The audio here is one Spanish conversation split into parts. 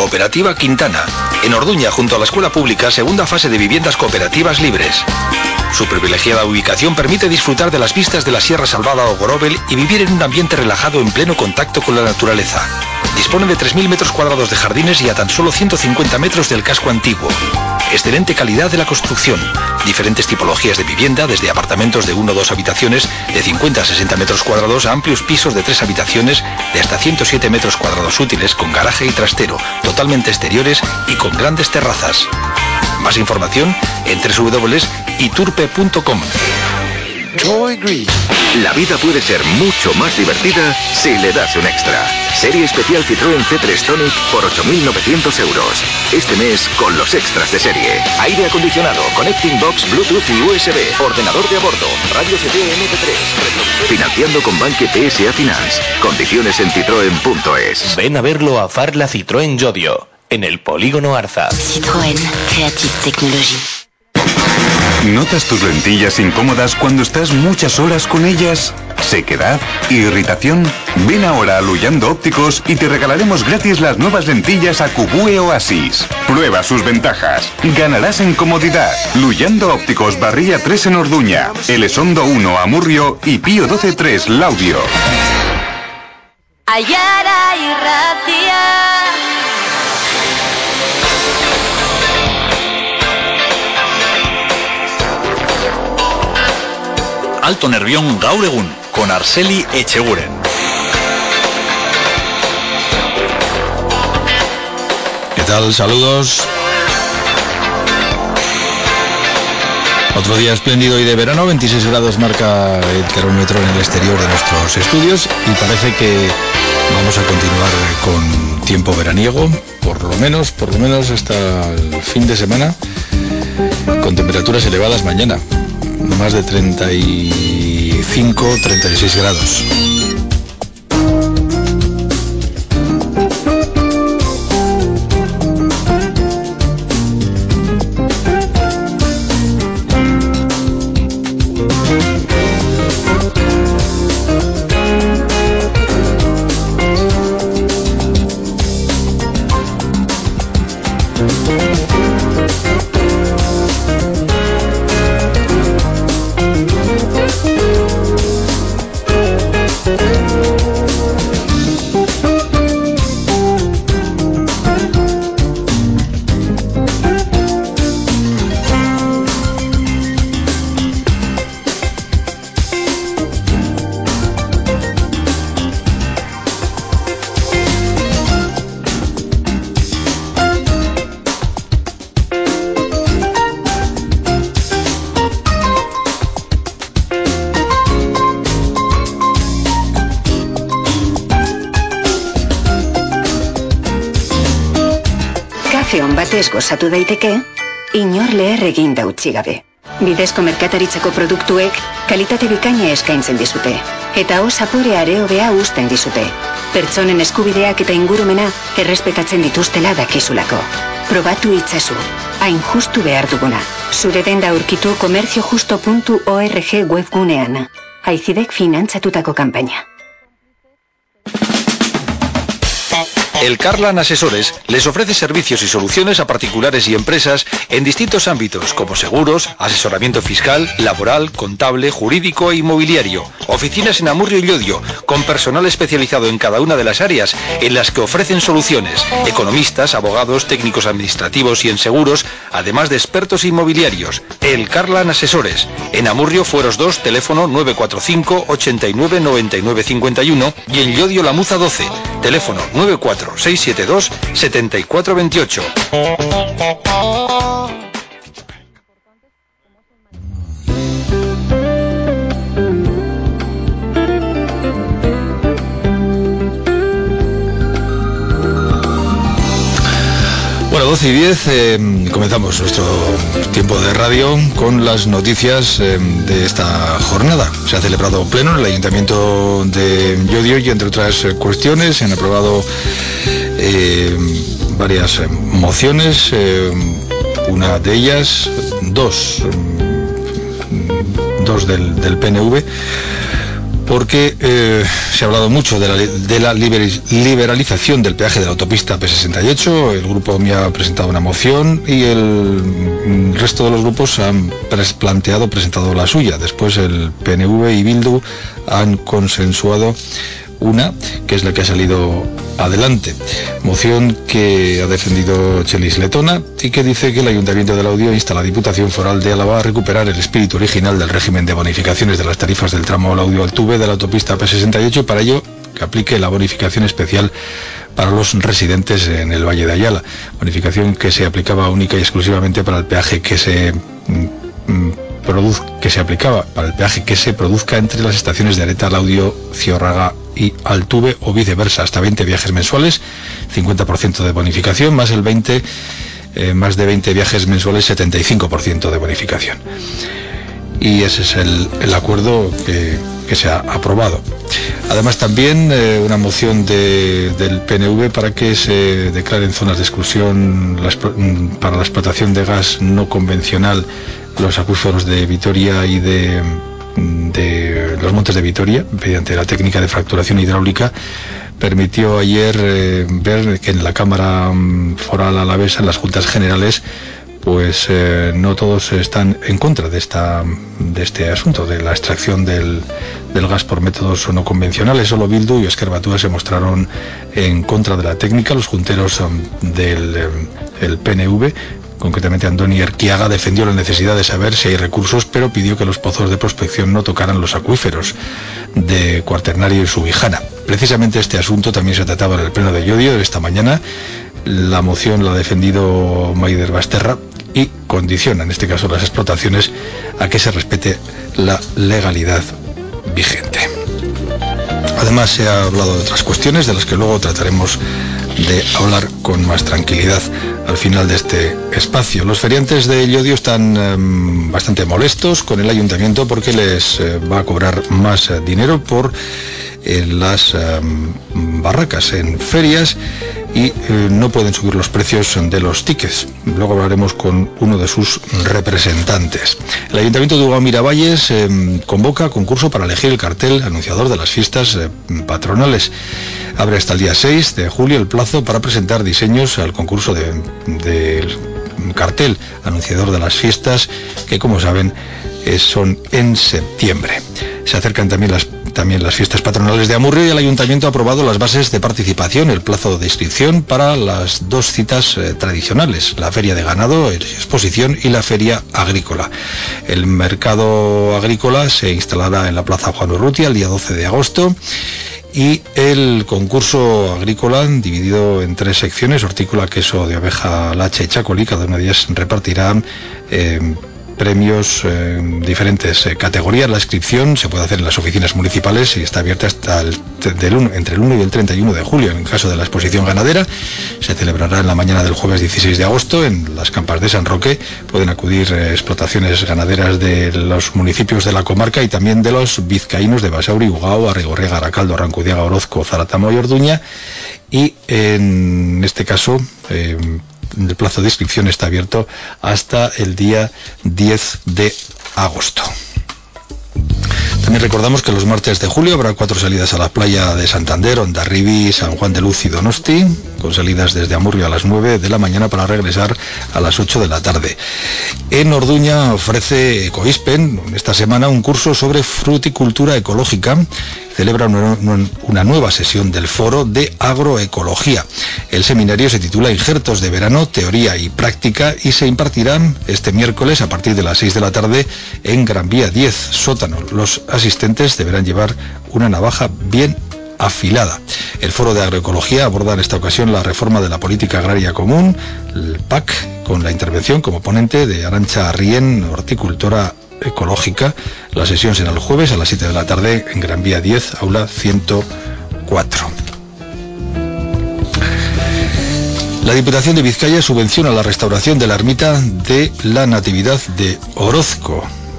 Cooperativa Quintana. En Orduña, junto a la escuela pública, segunda fase de viviendas cooperativas libres. Su privilegiada ubicación permite disfrutar de las vistas de la Sierra Salvada o Gorobel y vivir en un ambiente relajado en pleno contacto con la naturaleza. Dispone de 3.000 metros cuadrados de jardines y a tan solo 150 metros del casco antiguo. Excelente calidad de la construcción. Diferentes tipologías de vivienda, desde apartamentos de 1 o 2 habitaciones de 50 a 60 metros cuadrados a amplios pisos de 3 habitaciones de hasta 107 metros cuadrados útiles con garaje y trastero, totalmente exteriores y con grandes terrazas. Más información en www.iturpe.com. Joy Green. La vida puede ser mucho más divertida si le das un extra. Serie especial Citroën C3 Tonic por 8.900 euros. Este mes con los extras de serie. Aire acondicionado, connecting box, Bluetooth y USB, ordenador de a bordo, radio CD MP3. Financiando con Banque PSA Finance. Condiciones en citroen.es. Ven a verlo a Farla Citroën Llodio, en el Polígono Arza. Citroën Creative Technology. ¿Notas tus lentillas incómodas cuando estás muchas horas con ellas? ¿Sequedad? ¿Irritación? Ven ahora a Luyando Ópticos y te regalaremos gratis las nuevas lentillas Acubue Oasis. Prueba sus ventajas. Ganarás en comodidad. Luyando Ópticos, Barría 3 en Orduña, Elizondo 1 Amurrio y Pío 12-3 Laudio. Ayara y Ratia. Alto Nervión gaur egun, con Arceli Echeguren. ¿Qué tal? Saludos. Otro día espléndido y de verano, 26 grados marca el termómetro en el exterior de nuestros estudios y parece que vamos a continuar con tiempo veraniego, por lo menos hasta el fin de semana, con temperaturas elevadas mañana. Más de 35, 36 grados. Batez gozatu daiteke, inor leher eginda utzi gabe. Bidezko merkataritzako produktuek kalitate bikaina eskaintzen dizute, eta zapore areobea uzten dizute. Pertsonen eskubideak eta ingurumena errespetatzen dituztela dakizulako. Probatu itzazu, hain justu behar duguna. Zure denda aurkitu komertziojusto.org webgunean. Aizidek finantzatutako kanpaina. El Carlan Asesores les ofrece servicios y soluciones a particulares y empresas en distintos ámbitos como seguros, asesoramiento fiscal, laboral, contable, jurídico e inmobiliario. Oficinas en Amurrio y Llodio, con personal especializado en cada una de las áreas en las que ofrecen soluciones. Economistas, abogados, técnicos administrativos y en seguros, además de expertos inmobiliarios. El Carlan Asesores. En Amurrio, Fueros 2, teléfono 945 89 99 51 y en Llodio La Muza 12, teléfono 94672 7428. Bueno, 12 y 10, comenzamos nuestro tiempo de radio con las noticias de esta jornada. Se ha celebrado pleno en el Ayuntamiento de Llodio y, entre otras cuestiones, se han aprobado varias mociones, una de ellas, dos del PNV, porque se ha hablado mucho de la liberalización del peaje de la autopista P68. El grupo me ha presentado una moción y el resto de los grupos han presentado la suya. Después el PNV y Bildu han consensuado una, que es la que ha salido adelante. Moción que ha defendido Chelis Letona y que dice que el Ayuntamiento de Laudio insta a la Diputación Foral de Álava a recuperar el espíritu original del régimen de bonificaciones de las tarifas del tramo Laudio-Altuve de la autopista P68 y para ello que aplique la bonificación especial para los residentes en el Valle de Ayala. Bonificación que se aplicaba única y exclusivamente para el peaje que se produzca entre las estaciones de Areta, Laudio, Ciorraga y Altuve o viceversa, hasta 20 viajes mensuales, 50% de bonificación, más de 20 viajes mensuales, 75% de bonificación. Y ese es el acuerdo que se ha aprobado. Además también una moción del PNV para que se declaren zonas de exclusión para la explotación de gas no convencional los acuíferos de Vitoria y de los montes de Vitoria mediante la técnica de fracturación hidráulica. Permitió ayer ver que en la Cámara Foral Alavesa, en las Juntas Generales, pues no todos están en contra de este asunto, de la extracción del gas por métodos no convencionales. Solo Bildu y Ezker Batua se mostraron en contra de la técnica. Los junteros del PNV, concretamente Andoni Erquiaga, defendió la necesidad de saber si hay recursos, pero pidió que los pozos de prospección no tocaran los acuíferos de Cuaternario y Subijana. Precisamente este asunto también se trataba en el pleno de Llodio de esta mañana. La moción la ha defendido Maider Basterra y condiciona, en este caso, las explotaciones a que se respete la legalidad vigente. Además, se ha hablado de otras cuestiones de las que luego trataremos de hablar con más tranquilidad al final de este espacio. Los feriantes de Llodio están bastante molestos con el ayuntamiento porque les va a cobrar más dinero por las barracas en ferias y no pueden subir los precios de los tickets. Luego hablaremos con uno de sus representantes. El Ayuntamiento de Ugao Miravalles convoca concurso para elegir el cartel anunciador de las fiestas patronales. Abre hasta el día 6 de julio el plazo para presentar diseños al concurso del cartel anunciador de las fiestas, que como saben son en septiembre. Se acercan también las fiestas patronales de Amurrio y el Ayuntamiento ha aprobado las bases de participación, el plazo de inscripción para las dos citas tradicionales, la Feria de Ganado, Exposición y la Feria Agrícola. El mercado agrícola se instalará en la Plaza Juan Urrutia el día 12 de agosto y el concurso agrícola, dividido en 3 secciones, hortícola, queso de oveja, lache y chacolí, cada una de ellas repartirá premios en diferentes categorías. La inscripción se puede hacer en las oficinas municipales y está abierta hasta entre el 1 y el 31 de julio. En el caso de la exposición ganadera, se celebrará en la mañana del jueves 16 de agosto en las Campas de San Roque. Pueden acudir explotaciones ganaderas de los municipios de la comarca y también de los vizcaínos de Basauri, Ugao, Arrigorriaga, Aracaldo, Arrancudiaga, Orozco, Zaratamo y Orduña. Y en este caso el plazo de inscripción está abierto hasta el día 10 de agosto. También recordamos que los martes de julio habrá 4 salidas a la playa de Santander, Hondarribí, San Juan de Luz y Donosti, con salidas desde Amurrio a las 9 de la mañana para regresar a las 8 de la tarde. En Orduña ofrece Ecoispen esta semana un curso sobre fruticultura ecológica. Celebra una nueva sesión del foro de agroecología. El seminario se titula Injertos de verano, teoría y práctica y se impartirán este miércoles a partir de las 6 de la tarde en Gran Vía 10, sótano. Los asistentes deberán llevar una navaja bien afilada. El foro de agroecología aborda en esta ocasión la reforma de la política agraria común, el PAC, con la intervención como ponente de Arantxa Arrién, horticultora ecológica. La sesión será el jueves a las 7 de la tarde en Gran Vía 10, aula 104. La Diputación de Vizcaya subvenciona la restauración de la ermita de la Natividad de Orozco.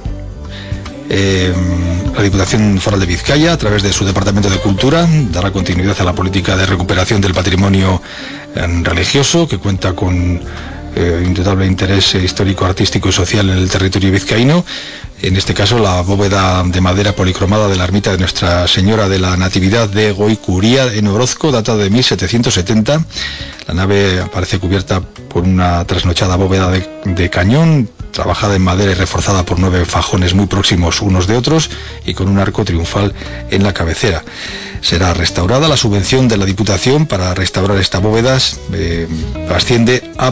La Diputación Foral de Vizcaya, a través de su Departamento de Cultura, dará continuidad a la política de recuperación del patrimonio religioso, que cuenta con indudable interés histórico, artístico y social en el territorio vizcaíno. en este caso la bóveda de madera policromada de la ermita de Nuestra Señora de la Natividad de Goicuría en Orozco, data de 1770. La nave aparece cubierta por una trasnochada bóveda de cañón, trabajada en madera y reforzada por 9 fajones muy próximos unos de otros y con un arco triunfal en la cabecera. Será restaurada. La subvención de la Diputación para restaurar esta bóveda asciende a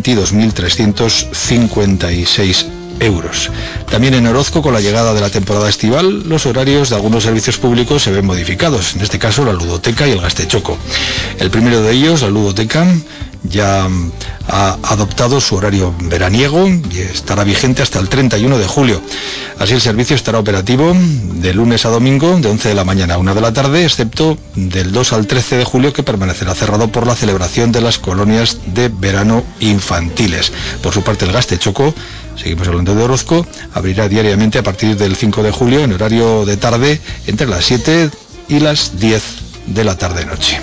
22.356 euros. También en Orozco, con la llegada de la temporada estival, los horarios de algunos servicios públicos se ven modificados, en este caso la ludoteca y el gastechoco. El primero de ellos, la ludoteca, ya ha adoptado su horario veraniego y estará vigente hasta el 31 de julio. Así el servicio estará operativo de lunes a domingo de 11 de la mañana a 1 de la tarde, excepto del 2 al 13 de julio, que permanecerá cerrado por la celebración de las colonias de verano infantiles. Por su parte, el gastechoco, seguimos hablando de Orozco, abrirá diariamente a partir del 5 de julio en horario de tarde entre las 7 y las 10 de la tarde-noche.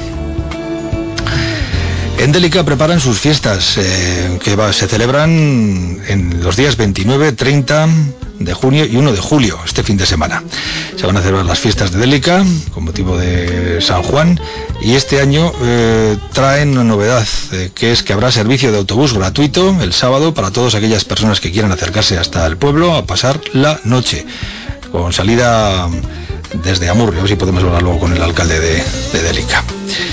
En Délica preparan sus fiestas que se celebran en los días 29, 30 de junio y 1 de julio, este fin de semana. Se van a celebrar las fiestas de Délica con motivo de San Juan, y este año traen una novedad, que es que habrá servicio de autobús gratuito el sábado para todas aquellas personas que quieran acercarse hasta el pueblo a pasar la noche, con salida desde Amurrio. A ver si podemos hablar luego con el alcalde de Délica.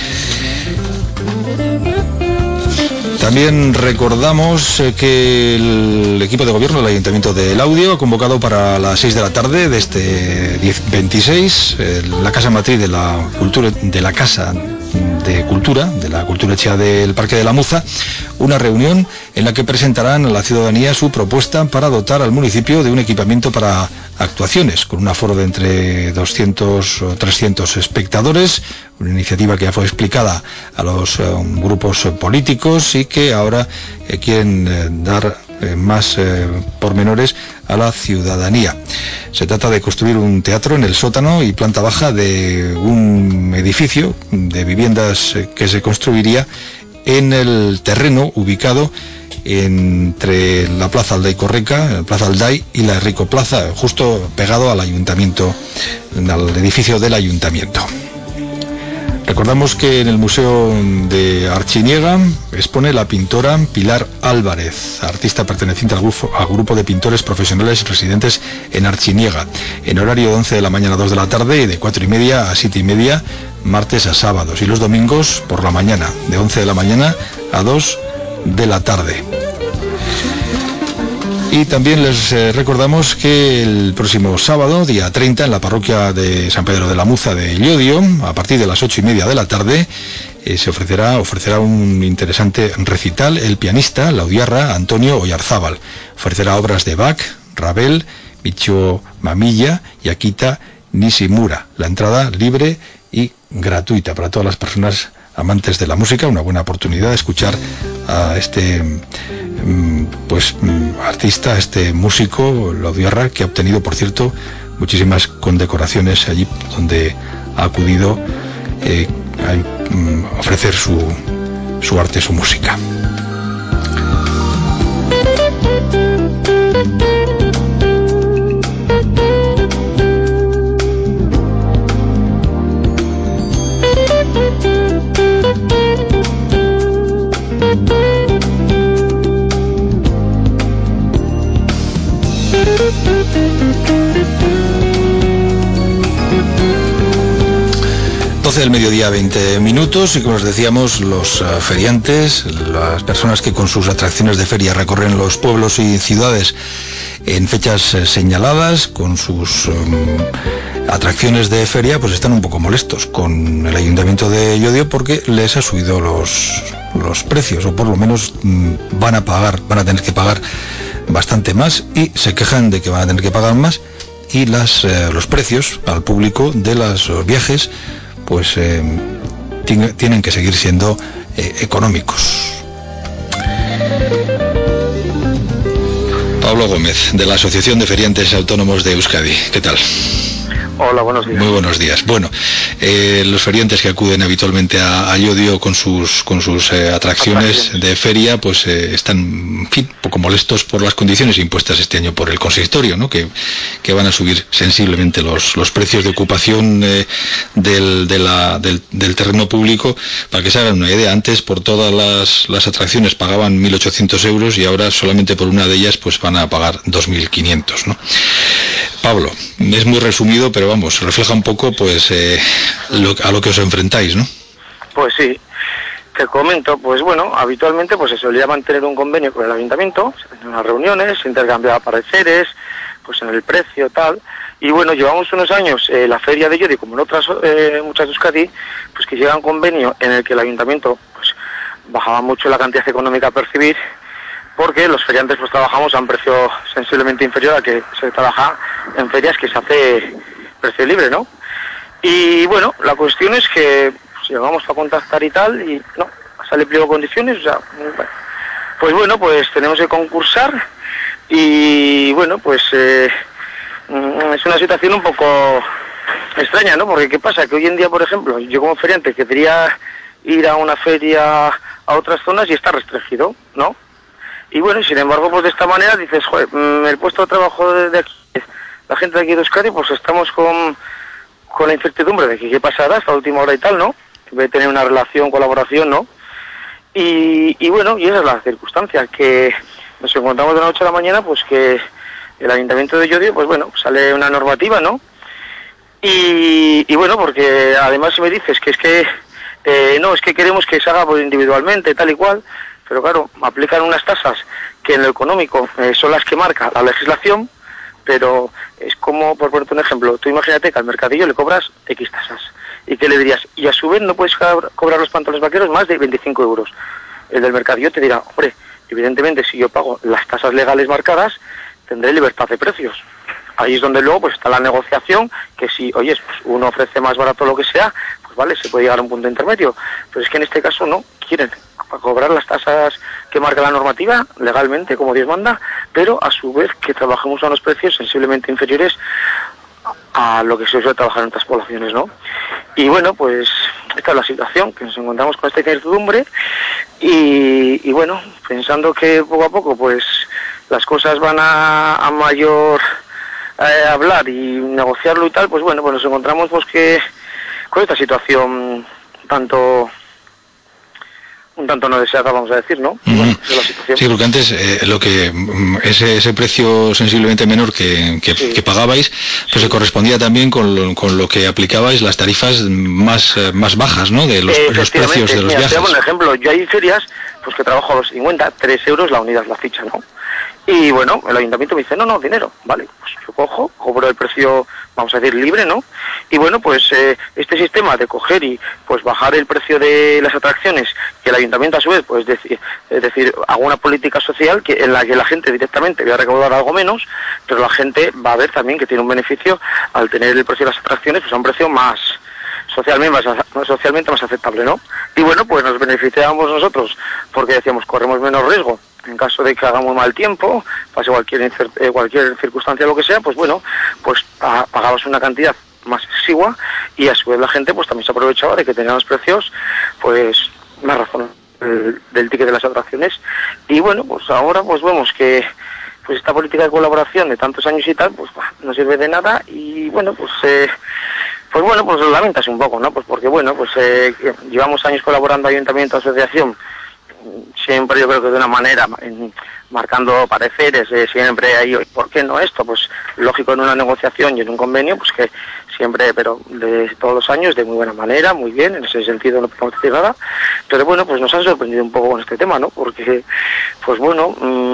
También recordamos que el equipo de gobierno del Ayuntamiento de Laudio ha convocado para las 6 de la tarde de este 26 la Casa Matriz de la Cultura, de la Casa de Cultura, de la Cultura Echea del Parque de la Muza, una reunión en la que presentarán a la ciudadanía su propuesta para dotar al municipio de un equipamiento para actuaciones, con un aforo de entre 200 o 300 espectadores, una iniciativa que ya fue explicada a los grupos políticos y que ahora quieren dar más pormenores a la ciudadanía. Se trata de construir un teatro en el sótano y planta baja de un edificio de viviendas que se construiría en el terreno ubicado entre la Plaza Alday Correca, la Plaza Alday y la Rico Plaza, justo pegado al ayuntamiento, al edificio del ayuntamiento. Recordamos que en el Museo de Archiniega expone la pintora Pilar Álvarez, artista perteneciente al grupo de pintores profesionales residentes en Archiniega, en horario de 11 de la mañana a 2 de la tarde y de 4:30 a 7:30, martes a sábados, y los domingos por la mañana, de 11 de la mañana a 2 de la tarde. Y también les recordamos que el próximo sábado, día 30, en la parroquia de San Pedro de la Muza de Llodio, a partir de las 8:30 de la tarde, se ofrecerá un interesante recital el pianista laudiarra Antonio Oyarzábal. Ofrecerá obras de Bach, Ravel, Michio Mamilla y Akita Nishimura. La entrada libre y gratuita para todas las personas amantes de la música. Una buena oportunidad de escuchar a este artista, este músico laudiarra, que ha obtenido, por cierto, muchísimas condecoraciones allí donde ha acudido a ofrecer su arte, su música. Del mediodía, 20 minutos, y como os decíamos, los feriantes, las personas que con sus atracciones de feria recorren los pueblos y ciudades en fechas señaladas con sus atracciones de feria, pues están un poco molestos con el Ayuntamiento de Llodio porque les ha subido los precios, o por lo menos van a tener que pagar bastante más, y se quejan de que van a tener que pagar más, y los precios al público de los viajes pues tienen que seguir siendo económicos. Pablo Gómez, de la Asociación de Feriantes Autónomos de Euskadi. ¿Qué tal? Hola, buenos días. Muy buenos días. Bueno, los feriantes que acuden habitualmente a Llodio con sus atracciones de feria, pues están, en fin, un poco molestos por las condiciones impuestas este año por el consistorio, ¿no? Que van a subir sensiblemente los precios de ocupación del terreno público. Para que se hagan una idea, antes por todas las atracciones pagaban 1.800 euros y ahora solamente por una de ellas pues van a pagar 2.500, ¿no? Pablo, es muy resumido, pero vamos, refleja un poco pues a lo que os enfrentáis, ¿no? Pues sí, te comento, pues bueno, habitualmente pues se solía mantener un convenio con el ayuntamiento, se hacían unas reuniones, se intercambiaba pareceres, pues en el precio, tal, y bueno, llevamos unos años la feria de Llodio, como en otras muchas de Euskadi, pues que llega un convenio en el que el ayuntamiento pues bajaba mucho la cantidad económica a percibir, porque los feriantes pues trabajamos a un precio sensiblemente inferior al que se trabaja en ferias que se hace precio libre, ¿no? Y bueno, la cuestión es que pues, llegamos a contactar y tal, y no, sale pliego de condiciones, o sea, pues bueno, pues tenemos que concursar, y bueno, pues es una situación un poco extraña, ¿no? Porque ¿qué pasa? Que hoy en día, por ejemplo, yo como feriante quería ir a una feria a otras zonas y está restringido, ¿no? Y bueno, sin embargo, pues de esta manera dices, joder, el puesto de trabajo de aquí, la gente de aquí de Euskadi, pues estamos con la incertidumbre de que qué pasará hasta la última hora y tal, ¿no? En vez de tener una relación, colaboración, ¿no? Y bueno, y esa es la circunstancia, que nos encontramos de la noche a la mañana, pues que el Ayuntamiento de Llodio, pues bueno, sale una normativa, ¿no? Y bueno, porque además si me dices que es que, no, es que queremos que se haga pues, individualmente, tal y cual, pero claro, aplican unas tasas que en lo económico son las que marca la legislación, pero es como, por ponerte un ejemplo, tú imagínate que al mercadillo le cobras X tasas, y que le dirías, y a su vez no puedes cobrar los pantalones vaqueros más de 25 euros. El del mercadillo te dirá, hombre, evidentemente si yo pago las tasas legales marcadas, tendré libertad de precios. Ahí es donde luego pues está la negociación, que si, oye, pues uno ofrece más barato lo que sea, pues vale, se puede llegar a un punto intermedio, pero es que en este caso no, quieren cobrar las tasas que marca la normativa legalmente, como Dios manda, pero a su vez que trabajemos a unos precios sensiblemente inferiores a lo que se suele trabajar en otras poblaciones, ¿no? Y bueno, pues esta es la situación, que nos encontramos con esta incertidumbre y bueno, pensando que poco a poco pues las cosas van a mayor hablar y negociarlo y tal, pues bueno, pues nos encontramos pues que con esta situación un tanto no deseada, vamos a decir, ¿no? Bueno, es la situación. Sí, porque antes lo que ese precio sensiblemente menor que pagabais, pues se correspondía también con lo que aplicabais las tarifas más bajas, ¿no? De los precios de los viajes. Por ejemplo, yo hay ferias pues que trabajo a los 50, 3 euros la unidad, la ficha, ¿no? Y bueno, el ayuntamiento me dice, no, dinero, vale, pues yo cobro el precio, vamos a decir, libre, ¿no? Y bueno, pues este sistema de coger y pues bajar el precio de las atracciones, y el ayuntamiento a su vez, pues es decir, hago una política social en la que la gente directamente va a recaudar algo menos, pero la gente va a ver también que tiene un beneficio al tener el precio de las atracciones, pues a un precio más socialmente más aceptable, ¿no? Y bueno, pues nos beneficiamos nosotros, porque decíamos, corremos menos riesgo en caso de que hagamos mal tiempo, pase cualquier circunstancia, lo que sea, pues bueno, pues pagabas una cantidad más exigua y a su vez la gente pues también se aprovechaba de que tenían los precios pues más razón del ticket de las atracciones. Y bueno, pues ahora pues vemos que pues esta política de colaboración de tantos años y tal, pues no sirve de nada y bueno, pues lo lamentas un poco, ¿no? Pues porque bueno, pues llevamos años colaborando ayuntamiento, asociación, siempre yo creo que de una manera, marcando pareceres, siempre ahí, ¿por qué no esto? Pues lógico en una negociación y en un convenio, pues que siempre, pero de todos los años, de muy buena manera, muy bien, en ese sentido no podemos decir nada, pero bueno, pues nos han sorprendido un poco con este tema, ¿no? Porque, pues bueno,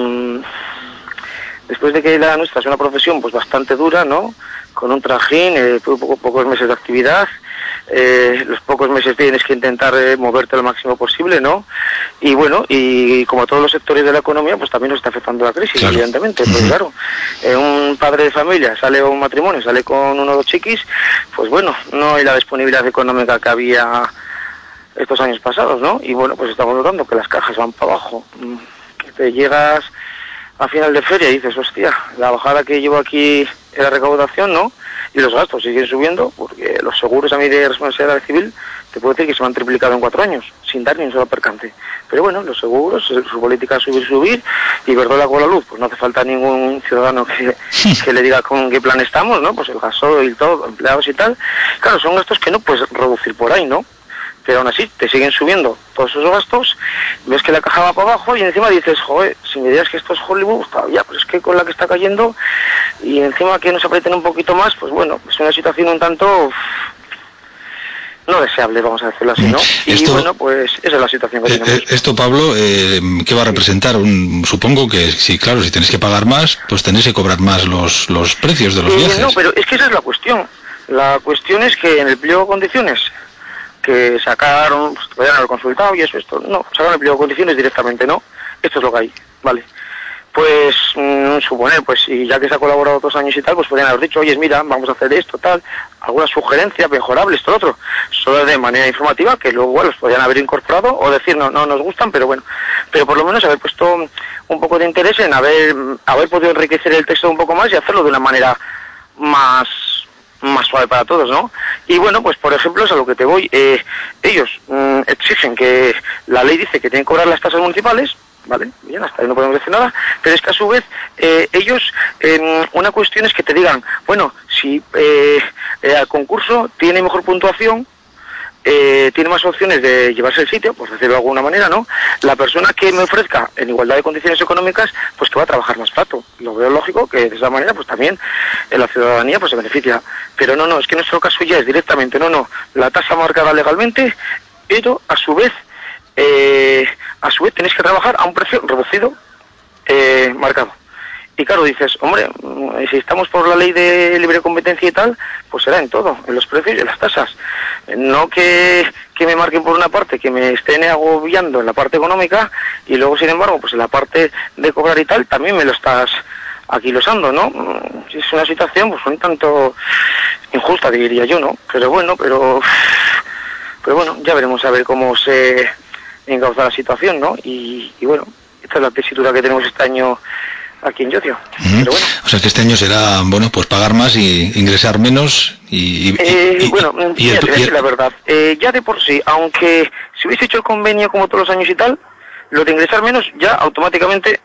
después de que la nuestra es una profesión pues bastante dura, ¿no? Con un trajín, pocos meses de actividad, los pocos meses tienes que intentar moverte lo máximo posible, ¿no? Y bueno, y como todos los sectores de la economía, pues también nos está afectando la crisis, claro. Evidentemente, pues claro, un padre de familia sale a un matrimonio, sale con uno o dos chiquis, pues bueno, no hay la disponibilidad económica que había estos años pasados, ¿no? Y bueno, pues estamos notando que las cajas van para abajo, que te llegas a final de feria y dices, hostia, la bajada que llevo aquí en la recaudación, ¿no? y los gastos siguen subiendo, porque los seguros a mí de responsabilidad civil, te puedo decir que se me han triplicado en 4 años, sin dar ni un solo percance. Pero bueno, los seguros, su política es subir, y Iberdrola con la luz, pues no hace falta ningún ciudadano que le diga con qué plan estamos, ¿no? Pues el gasoil, todo, empleados y tal. Claro, son gastos que no puedes reducir por ahí, ¿no? Pero aún así, te siguen subiendo todos esos gastos, ves que la caja va para abajo y encima dices, joder, si me digas que esto es Hollywood, todavía, pues es que con la que está cayendo, y encima que nos aprieten un poquito más, pues bueno, es una situación un tanto no deseable, vamos a decirlo así, ¿no? Y bueno, pues esa es la situación que tenemos. Esto, Pablo, ¿qué va a representar? Supongo que, sí, claro, si tenéis que pagar más, pues tenéis que cobrar más los precios de los viajes. No, pero es que esa es la cuestión. La cuestión es que en el pliego de condiciones que sacaron, pues podrían haber consultado y eso, esto, no, sacaron el pliego de condiciones directamente, ¿no? Esto es lo que hay, vale. Pues suponer, pues y ya que se ha colaborado 2 años y tal, pues podrían haber dicho, oye, mira, vamos a hacer esto, tal, alguna sugerencia mejorable, esto, lo otro, solo de manera informativa, que luego los podrían haber incorporado, o decir, no nos gustan, pero bueno, pero por lo menos haber puesto un poco de interés en haber podido enriquecer el texto un poco más y hacerlo de una manera más suave para todos, ¿no? Y bueno, pues por ejemplo, es a lo que te voy, ellos exigen que la ley dice que tienen que cobrar las tasas municipales, ¿vale? Bien, hasta ahí no podemos decir nada, pero es que a su vez ellos, una cuestión es que te digan, bueno, si al concurso tiene mejor puntuación, tiene más opciones de llevarse el sitio, por decirlo de alguna manera, ¿no? La persona que me ofrezca en igualdad de condiciones económicas, pues que va a trabajar más plato. Lo veo lógico que de esa manera, pues también la ciudadanía pues se beneficia. Pero no, es que en nuestro caso ya es directamente, la tasa marcada legalmente, pero a su vez tenéis que trabajar a un precio reducido, marcado. Y claro, dices, hombre, si estamos por la ley de libre competencia y tal, pues será en todo, en los precios y en las tasas. No que me marquen por una parte, que me estén agobiando en la parte económica, y luego, sin embargo, pues en la parte de cobrar y tal, también me lo estás aquilosando, ¿no? Es una situación, pues un tanto injusta, diría yo, ¿no? Pero bueno, ya veremos a ver cómo se encauza la situación, ¿no? Y bueno, esta es la tesitura que tenemos este año aquí en Llodio. Pero bueno. O sea que este año será, bueno, pues pagar más y ingresar menos la verdad, ya de por sí, aunque si hubiese hecho el convenio como todos los años y tal, lo de ingresar menos ya automáticamente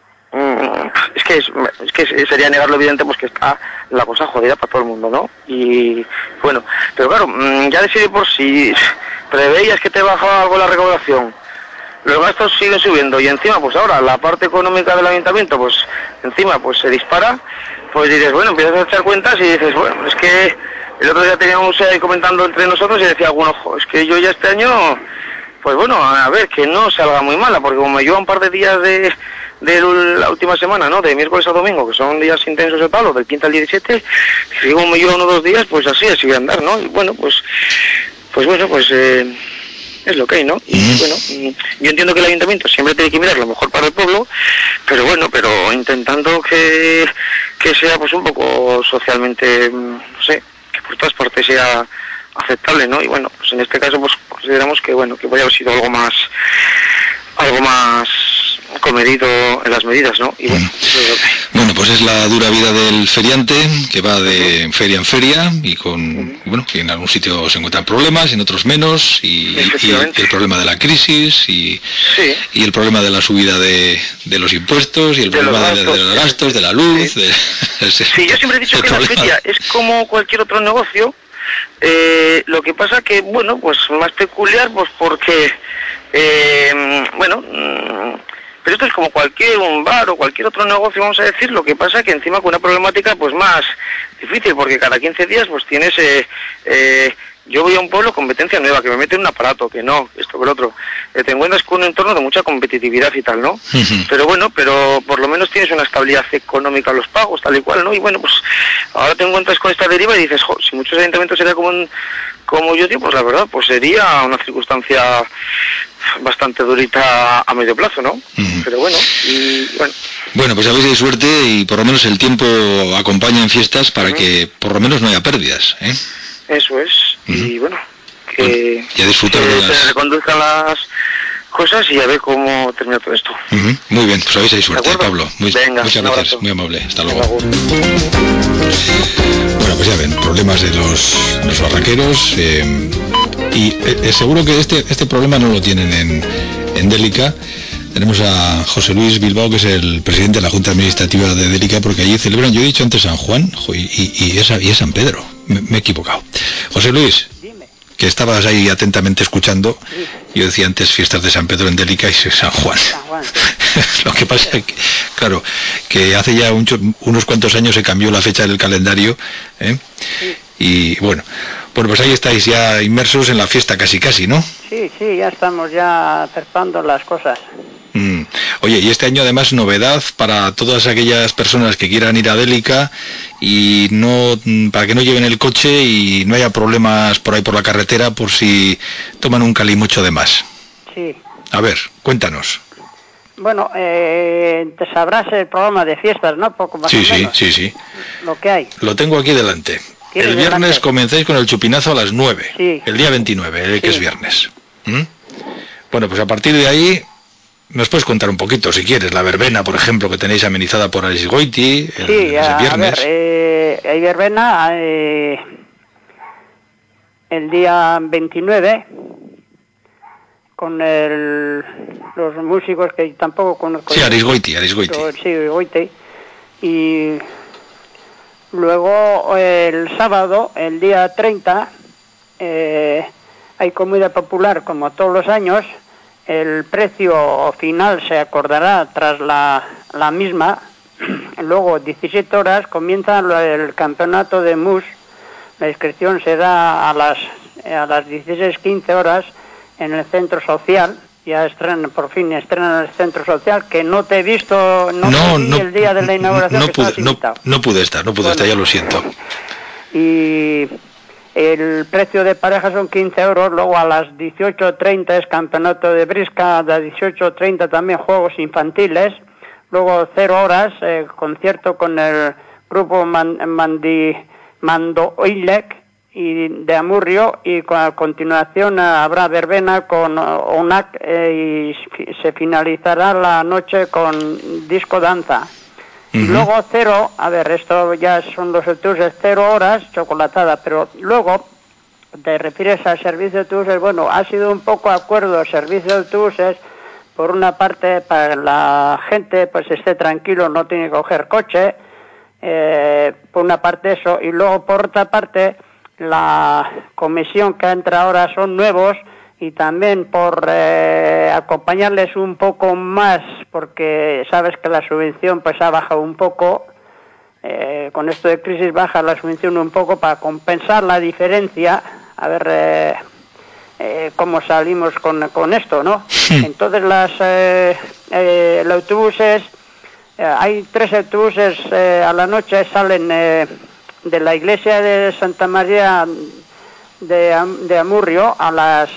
es que sería negarlo evidente, pues que está la cosa jodida para todo el mundo, ¿no? Y bueno, pero claro, ya de por si preveías que te bajaba algo la recaudación, los gastos siguen subiendo y encima pues ahora la parte económica del ayuntamiento pues encima pues se dispara, pues dices, bueno, empiezas a echar cuentas y dices, bueno, es que el otro día teníamos ahí comentando entre nosotros y decía alguno, es que yo ya este año, pues bueno, a ver, que no salga muy mala, porque como me lleva un par de días de la última semana, ¿no? De miércoles a domingo, que son días intensos de palo, del 15 al 17, si digo me lleva 1 o 2 días, pues así voy a andar, ¿no? Y bueno, es lo que hay, ¿no? Y bueno, yo entiendo que el ayuntamiento siempre tiene que mirar lo mejor para el pueblo, pero intentando que sea pues un poco socialmente, no sé, que por todas partes sea aceptable, ¿no? Y bueno, pues en este caso pues consideramos que bueno, que podría haber sido algo más comedido en las medidas, ¿no? Y bueno, bueno, pues es la dura vida del feriante, que va de feria en feria y bueno, que en algún sitio se encuentran problemas, en otros menos, y el problema de la crisis y el problema de la subida de los impuestos y el problema de los gastos, de la luz. Sí, yo siempre he dicho que la feria es como cualquier otro negocio, lo que pasa que, bueno, pues más peculiar, pues porque, pero esto es como un bar o cualquier otro negocio, vamos a decir, lo que pasa que encima con una problemática pues más difícil, porque cada 15 días pues tienes, yo voy a un pueblo competencia nueva, que me meten un aparato, que no, esto que lo otro, te encuentras con un entorno de mucha competitividad y tal, ¿no? Pero bueno, pero por lo menos tienes una estabilidad económica en los pagos, tal y cual, ¿no? Y bueno, pues ahora te encuentras con esta deriva y dices, si muchos ayuntamientos serían como yo digo, pues la verdad, pues sería una circunstancia bastante durita a medio plazo, ¿no? Pero bueno, y bueno. Bueno, pues a veces hay suerte y por lo menos el tiempo acompaña en fiestas para que por lo menos no haya pérdidas, ¿eh? Eso es, y bueno, que y a disfrutar de se reconduzcan las cosas y a ver cómo termina todo esto. Muy bien, pues a veces hay suerte, Pablo. Muchas gracias, muy amable, hasta luego. Bueno, pues ya ven, problemas de los barraqueros, y seguro que este problema no lo tienen en Délica. Tenemos a José Luis Bilbao, que es el presidente de la Junta Administrativa de Délica, porque allí celebran, yo he dicho antes San Juan, y es San Pedro, me he equivocado. José Luis, dime. Que estabas ahí atentamente escuchando, sí. Yo decía antes fiestas de San Pedro en Délica y San Juan. San Juan. Lo que pasa es que, claro, que hace ya unos cuantos años se cambió la fecha del calendario, ¿eh? Sí. Y bueno, pues ahí estáis ya inmersos en la fiesta casi, ¿no? Sí, ya estamos ya acercando las cosas. Oye, y este año además novedad para todas aquellas personas que quieran ir a Délica y no, para que no lleven el coche y no haya problemas por ahí por la carretera por si toman un calimocho de más. Sí. A ver, cuéntanos. Bueno, te sabrás el programa de fiestas, ¿no? Poco más o menos. Sí. Lo que hay. Lo tengo aquí delante. El viernes comenzáis con el chupinazo a las 9. Sí. El día 29, que es viernes. Bueno, pues a partir de ahí nos puedes contar un poquito, si quieres, la verbena, por ejemplo, que tenéis amenizada por Arizgoiti el viernes. A ver, hay verbena el día 29 con los músicos que tampoco conozco. Sí, Arizgoiti. Sí, Arizgoiti. Y luego el sábado, el día 30, hay comida popular como todos los años. El precio final se acordará tras la misma. Luego, 17 horas, comienza el campeonato de mus. La inscripción se da a las 16:15 horas en el centro social. Ya por fin estrenan el centro social, que no te he visto, el día de la inauguración. No pude estar, ya lo siento. Y el precio de pareja son 15 euros, luego a las 18:30 es campeonato de brisca, a las 18:30 también juegos infantiles, luego 0 horas, concierto con el grupo Mando Oilek y de Amurrio, y a continuación habrá verbena con ONAC y se finalizará la noche con disco danza. Y luego 0, a ver, esto ya son los autobuses, 0 horas, chocolatada, pero luego te refieres al servicio de autobuses. Bueno, ha sido un poco acuerdo servicio de autobuses, por una parte para la gente pues esté tranquilo, no tiene que coger coche, por una parte eso, y luego por otra parte la comisión que entra ahora son nuevos, y también por acompañarles un poco más, porque sabes que la subvención pues ha bajado un poco, con esto de crisis baja la subvención un poco para compensar la diferencia, a ver cómo salimos con esto, ¿no? Sí. Entonces los autobuses, hay 3 autobuses a la noche, salen de la iglesia de Santa María de Amurrio a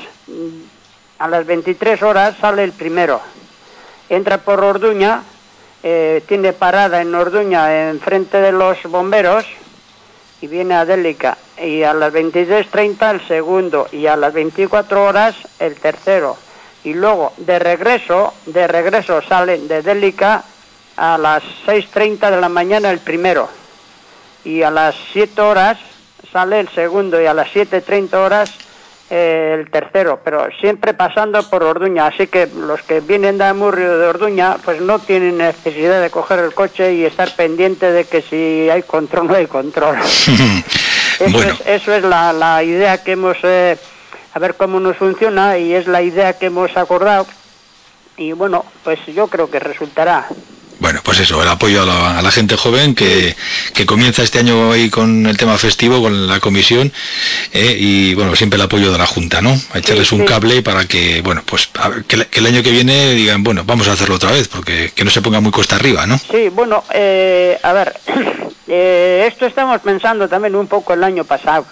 las 23 horas sale el primero, entra por Orduña, tiene parada en Orduña enfrente de los bomberos y viene a Délica, y a las 23:30 el segundo, y a las 24 horas el tercero, y luego de regreso salen de Délica a las 6:30 de la mañana el primero, y a las 7 horas sale el segundo, y a las 7:30 horas el tercero, pero siempre pasando por Orduña, así que los que vienen de Amurrio, de Orduña, pues no tienen necesidad de coger el coche y estar pendiente de que si hay control o no hay control. Eso es la idea que hemos, a ver cómo nos funciona, y es la idea que hemos acordado, y bueno, pues yo creo que resultará. Bueno, pues eso, el apoyo a la gente joven que comienza este año ahí con el tema festivo, con la comisión, y bueno, siempre el apoyo de la Junta, ¿no? A echarles un cable para que, bueno, pues que el año que viene digan, bueno, vamos a hacerlo otra vez, porque que no se ponga muy cuesta arriba, ¿no? Sí, bueno, a ver, esto estamos pensando también un poco el año pasado,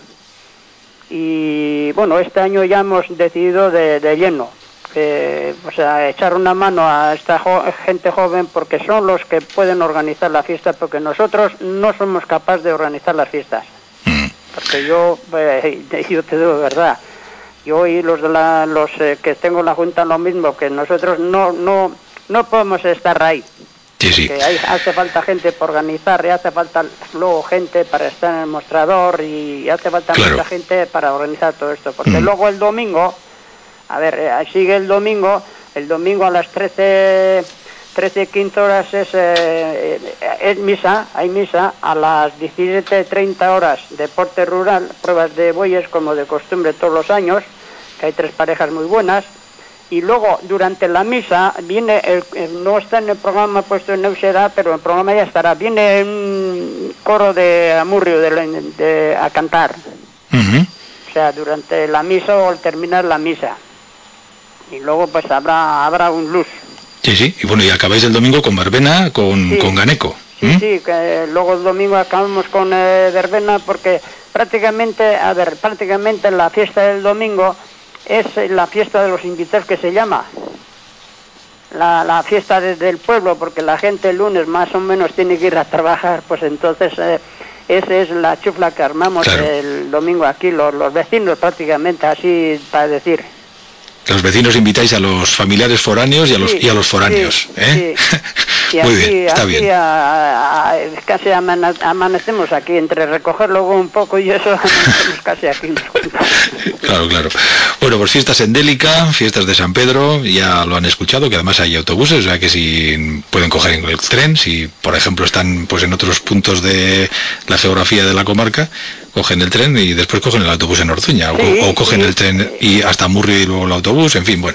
y bueno, este año ya hemos decidido de lleno. O sea, echar una mano a esta gente joven, porque son los que pueden organizar la fiesta, porque nosotros no somos capaces de organizar las fiestas. Porque yo te digo verdad, yo y los que tengo en la Junta lo mismo, que nosotros no podemos estar ahí. Sí. Hace falta gente para organizar, y hace falta luego gente para estar en el mostrador, y hace falta mucha gente para organizar todo esto, porque luego el domingo, sigue el domingo a las 13:15 horas es misa, hay misa, a las 17:30 horas deporte rural, pruebas de bueyes como de costumbre todos los años, que hay 3 parejas muy buenas, y luego durante la misa viene, no está en el programa puesto en Neusera, pero el programa ya estará, viene un coro de Amurrio a cantar, o sea, durante la misa o al terminar la misa, y luego pues habrá un luz. Sí, y bueno, y acabáis el domingo con verbena, con Ganeco. Sí, que luego el domingo acabamos con verbena, porque prácticamente la fiesta del domingo es la fiesta de los invitados, que se llama la fiesta del pueblo, porque la gente el lunes más o menos tiene que ir a trabajar, pues entonces esa es la chufla que armamos el domingo aquí, los vecinos prácticamente, así para decir. Los vecinos invitáis a los familiares foráneos y a los foráneos, ¿eh? Sí. Muy bien, está bien. Casi amanecemos aquí, entre recoger luego un poco y eso, amanecemos casi aquí. Claro. Bueno, pues fiestas en Délica, fiestas de San Pedro, ya lo han escuchado, que además hay autobuses, o sea que si pueden coger el tren, si por ejemplo están pues en otros puntos de la geografía de la comarca, cogen el tren y después cogen el autobús en Ortuña, o cogen el tren y hasta Murrio y luego el autobús, en fin, bueno.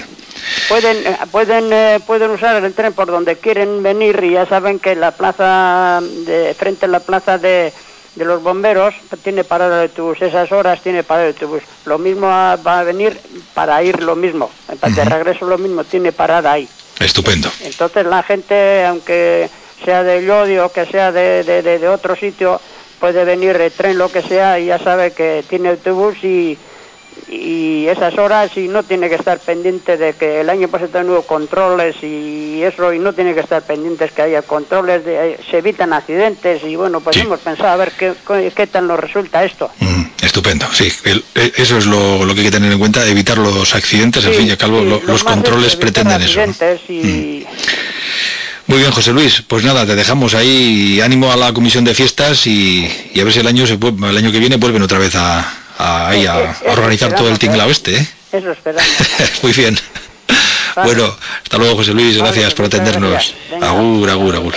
Pueden usar el tren por donde quieren venir, y ya saben que la plaza frente a la plaza de los bomberos tiene parada de autobús, esas horas tiene parada de autobús. Lo mismo va a venir para ir lo mismo, de regreso lo mismo, tiene parada ahí. Estupendo. Entonces la gente, aunque sea de Llodio o que sea de otro sitio, puede venir de tren, lo que sea, y ya sabe que tiene autobús y esas horas, y no tiene que estar pendiente de que el año pasado hubo controles y eso, y no tiene que estar pendientes que haya controles, se evitan accidentes, y bueno, pues hemos pensado a ver qué tal nos resulta esto. Estupendo, sí, eso es lo que hay que tener en cuenta, evitar los accidentes, al fin y al cabo los controles pretenden eso. Muy bien, José Luis, pues nada, te dejamos ahí, ánimo a la comisión de fiestas y a ver si el año que viene vuelven otra vez a organizar todo el tinglao este, ¿eh? Eso esperamos. Muy bien. Vale. Bueno, hasta luego, José Luis, gracias por atendernos. Agur.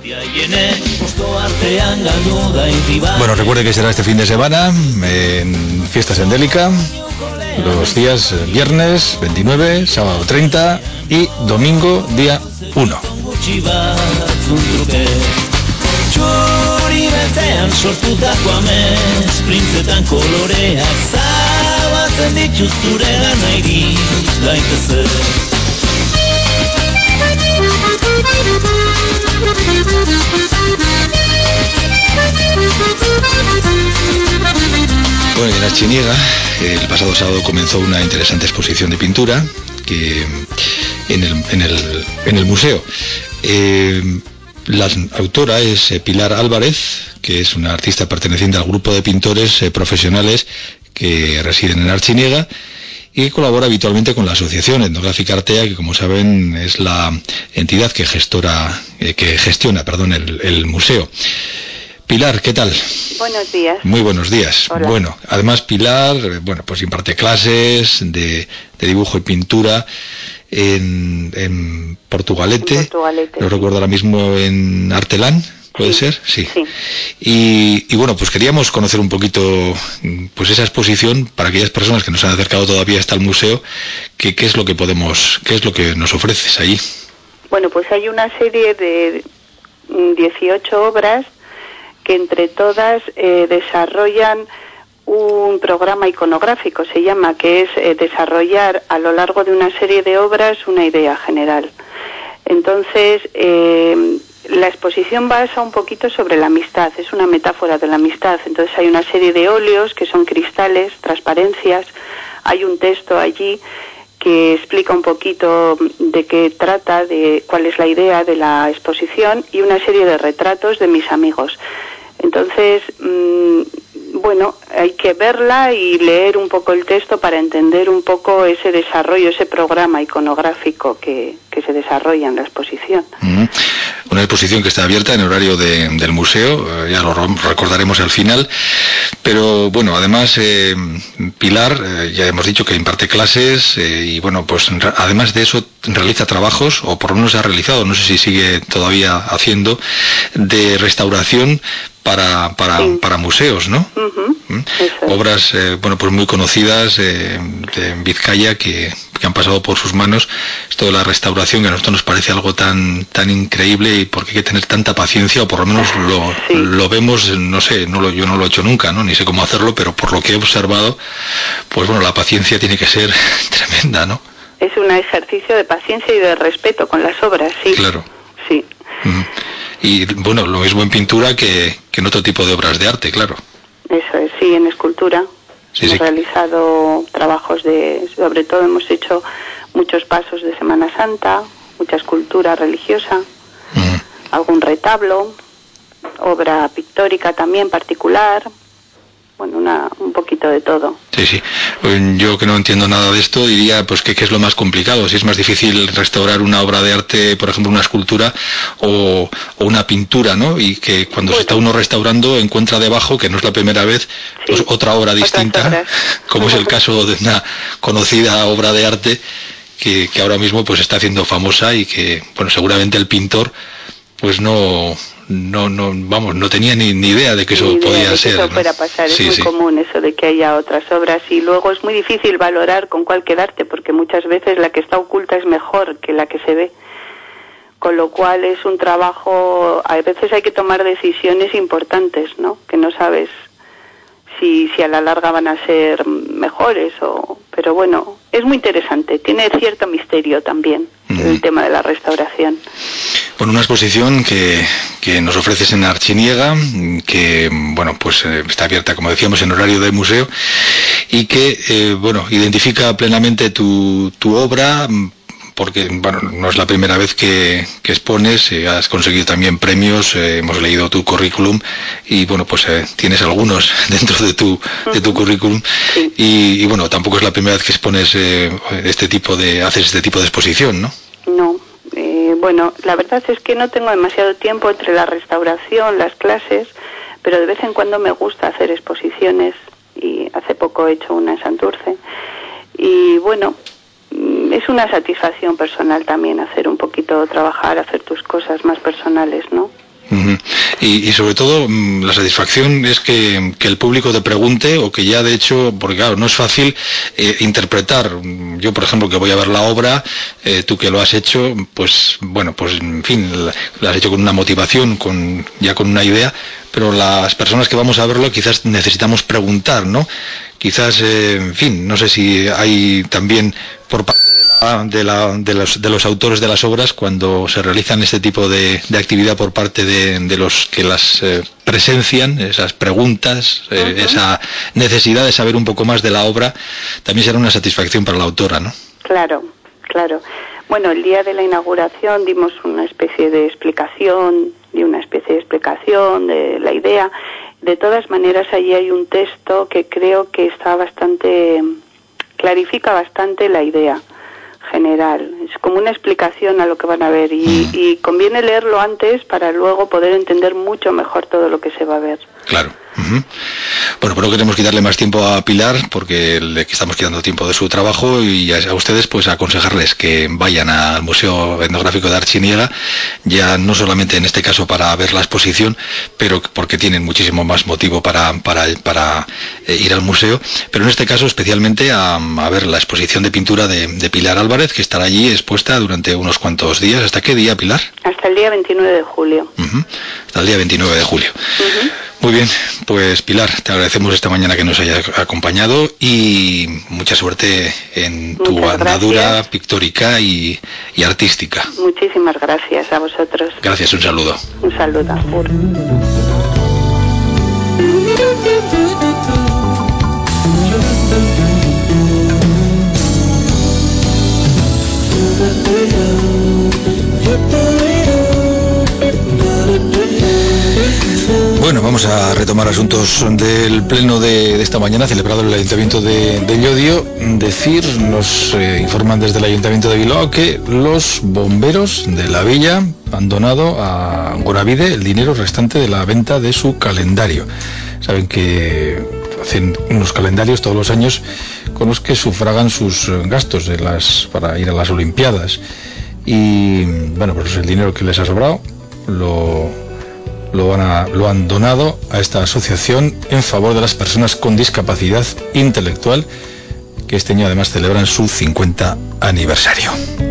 Bueno, recuerde que será este fin de semana en fiestas en Délica, los días viernes 29, sábado 30 y domingo día 1. Sortutako amez, printzetan koloreak zabatzen dituzture ganairi daitezen. Bueno, en Artziniega el pasado sábado comenzó una interesante exposición de pintura que en el museo. La autora es Pilar Álvarez, que es una artista perteneciente al grupo de pintores profesionales que residen en Artziniega y colabora habitualmente con la Asociación Etnográfica Artea, que como saben es la entidad que gestiona el museo. Pilar, ¿qué tal? Buenos días. Muy buenos días. Hola. Bueno, además Pilar, pues imparte clases de dibujo y pintura en Portugalete. No recuerdo ahora mismo, en Artelán, ¿puede ser? Sí. Y bueno, pues queríamos conocer un poquito pues esa exposición para aquellas personas que nos han acercado todavía hasta el museo, qué es lo que nos ofreces ahí. Bueno, pues hay una serie de 18 obras que entre todas desarrollan un programa iconográfico, se llama, que es desarrollar a lo largo de una serie de obras una idea general. Entonces, la exposición basa un poquito sobre la amistad, es una metáfora de la amistad. Entonces hay una serie de óleos que son cristales, transparencias, hay un texto allí que explica un poquito de qué trata, de cuál es la idea de la exposición, y una serie de retratos de mis amigos. Entonces, bueno, hay que verla y leer un poco el texto para entender un poco ese desarrollo, ese programa iconográfico que se desarrolla en la exposición. Una exposición que está abierta en horario del museo, ya lo recordaremos al final, pero bueno, además Pilar, ya hemos dicho que imparte clases y bueno, pues además de eso realiza trabajos, o por lo menos ha realizado, no sé si sigue todavía haciendo, de restauración para museos, ¿no? Obras, bueno, pues muy conocidas de Vizcaya que han pasado por sus manos. Esto de la restauración, que a nosotros nos parece algo tan increíble, y porque hay que tener tanta paciencia, o por lo menos lo vemos, no sé, yo no lo he hecho nunca, ¿no? Ni sé cómo hacerlo, pero por lo que he observado, pues bueno, la paciencia tiene que ser tremenda, ¿no? Es un ejercicio de paciencia y de respeto con las obras, sí. Claro. Sí. Y bueno, lo mismo en pintura que en otro tipo de obras de arte, claro. Eso es, sí, en escultura. Hemos realizado trabajos sobre todo hemos hecho muchos pasos de Semana Santa, mucha escultura religiosa, algún retablo, obra pictórica también particular, bueno, un poquito de todo. Sí. Yo que no entiendo nada de esto diría pues que es lo más complicado, si es más difícil restaurar una obra de arte, por ejemplo una escultura o una pintura, ¿no? Y que cuando se está uno restaurando encuentra debajo, que no es la primera vez, pues otra obra distinta, como es el caso de una conocida obra de arte que ahora mismo pues está haciendo famosa, y que bueno, seguramente el pintor pues no tenía ni idea de que eso podía ser. Eso fuera a pasar, es muy común eso de que haya otras obras, y luego es muy difícil valorar con cuál quedarte, porque muchas veces la que está oculta es mejor que la que se ve, con lo cual es un trabajo, a veces hay que tomar decisiones importantes, ¿no? Que no sabes si a la larga van a ser mejores, pero bueno, es muy interesante, tiene cierto misterio también el tema de la restauración. Bueno, una exposición que nos ofreces en Archiniega, que bueno, pues está abierta, como decíamos, en horario de museo, y que bueno, identifica plenamente tu obra, porque bueno, no es la primera vez que expones, has conseguido también premios, hemos leído tu currículum, y bueno, pues tienes algunos dentro de tu currículum, y bueno, tampoco es la primera vez que expones haces este tipo de exposición, ¿no? No. Bueno, la verdad es que no tengo demasiado tiempo entre la restauración, las clases, pero de vez en cuando me gusta hacer exposiciones, y hace poco he hecho una en Santurce, y bueno, es una satisfacción personal también hacer un poquito, trabajar, hacer tus cosas más personales, ¿no? Y sobre todo la satisfacción es que el público te pregunte, o que ya de hecho, porque claro, no es fácil interpretar. Yo, por ejemplo, que voy a ver la obra, tú que lo has hecho, pues bueno, pues en fin, la has hecho con una motivación, ya con una idea, pero las personas que vamos a verlo quizás necesitamos preguntar, ¿no? Quizás, en fin, no sé si hay también por parte de los autores de las obras, cuando se realizan este tipo de actividad por parte de los que las presencian, esas preguntas, esa necesidad de saber un poco más de la obra, también será una satisfacción para la autora, ¿no? Claro. Bueno, el día de la inauguración dimos una especie de explicación de la idea. De todas maneras, allí hay un texto que creo que clarifica bastante la idea general. Es como una explicación a lo que van a ver, y conviene leerlo antes para luego poder entender mucho mejor todo lo que se va a ver. Claro. Bueno, pero no queremos quitarle más tiempo a Pilar, porque le estamos quitando tiempo de su trabajo, y a ustedes pues aconsejarles que vayan al Museo Etnográfico de Archiniega, ya no solamente en este caso para ver la exposición, pero porque tienen muchísimo más motivo para ir al museo, pero en este caso especialmente a ver la exposición de pintura de Pilar Álvarez, que estará allí expuesta durante unos cuantos días. ¿Hasta qué día, Pilar? Hasta el día 29 de julio. Hasta el día 29 de julio. Muy bien, pues Pilar, te agradecemos esta mañana que nos hayas acompañado, y mucha suerte en tu andadura pictórica y artística. Muchísimas gracias a vosotros. Gracias, un saludo. Un saludo. Bueno, vamos a retomar asuntos del pleno de esta mañana celebrado en el Ayuntamiento de Llodio. Nos informan desde el Ayuntamiento de Bilbao que los bomberos de la villa han donado a Goravide el dinero restante de la venta de su calendario. Saben que hacen unos calendarios todos los años con los que sufragan sus gastos para ir a las Olimpiadas. Y bueno, pues el dinero que les ha sobrado lo han donado a esta asociación en favor de las personas con discapacidad intelectual, que este año además celebran su 50 aniversario.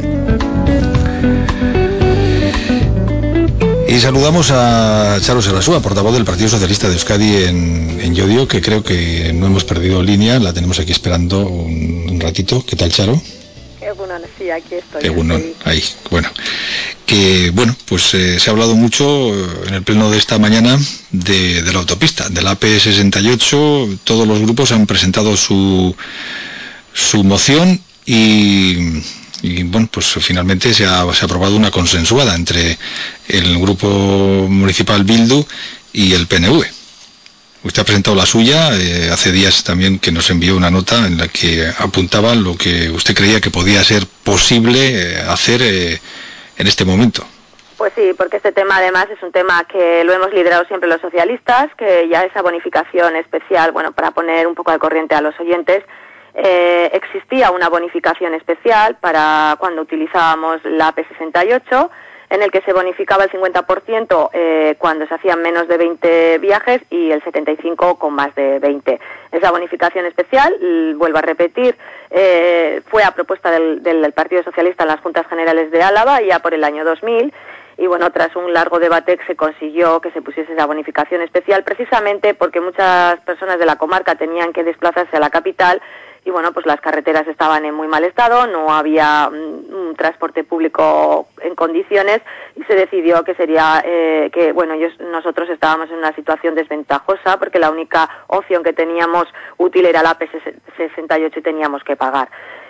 Y saludamos a Charo Sarasúa, portavoz del Partido Socialista de Euskadi en Llodio, que creo que no hemos perdido línea, la tenemos aquí esperando un ratito. ¿Qué tal, Charo? Sí, aquí estoy. Ahí, bueno. Que, bueno, pues se ha hablado mucho en el pleno de esta mañana de la autopista, de la AP68. Todos los grupos han presentado su moción y bueno, pues finalmente se ha aprobado una consensuada entre el grupo municipal Bildu y el PNV. Usted ha presentado la suya, hace días también que nos envió una nota en la que apuntaba lo que usted creía que podía ser posible hacer en este momento. Pues sí, porque este tema además es un tema que lo hemos liderado siempre los socialistas, que ya esa bonificación especial, bueno, para poner un poco al corriente a los oyentes, existía una bonificación especial para cuando utilizábamos la AP68, en el que se bonificaba el 50% cuando se hacían menos de 20 viajes y el 75% con más de 20. Esa bonificación especial, vuelvo a repetir, fue a propuesta del Partido Socialista en las Juntas Generales de Álava ya por el año 2000. Y bueno, tras un largo debate se consiguió que se pusiese esa bonificación especial, precisamente porque muchas personas de la comarca tenían que desplazarse a la capital y bueno, pues las carreteras estaban en muy mal estado, no había un transporte público en condiciones y se decidió que sería nosotros estábamos en una situación desventajosa porque la única opción que teníamos útil era la AP68 y teníamos que pagar.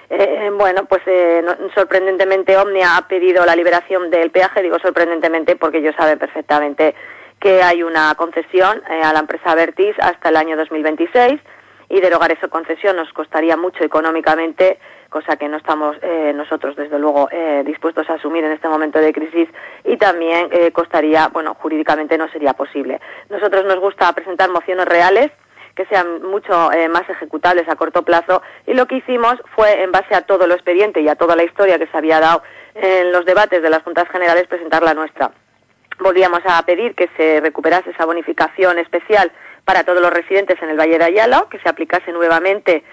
Sorprendentemente Omnia ha pedido la liberación del peaje. Digo sorprendentemente porque ellos saben perfectamente que hay una concesión a la empresa Vertis hasta el año 2026 y derogar esa concesión nos costaría mucho económicamente, cosa que no estamos nosotros desde luego dispuestos a asumir en este momento de crisis, y también costaría, jurídicamente no sería posible. Nosotros nos gusta presentar mociones reales que sean mucho más ejecutables a corto plazo, y lo que hicimos fue, en base a todo lo expediente y a toda la historia que se había dado en los debates de las Juntas Generales, presentar la nuestra. Volvíamos a pedir que se recuperase esa bonificación especial para todos los residentes en el Valle de Ayala, que se aplicase nuevamente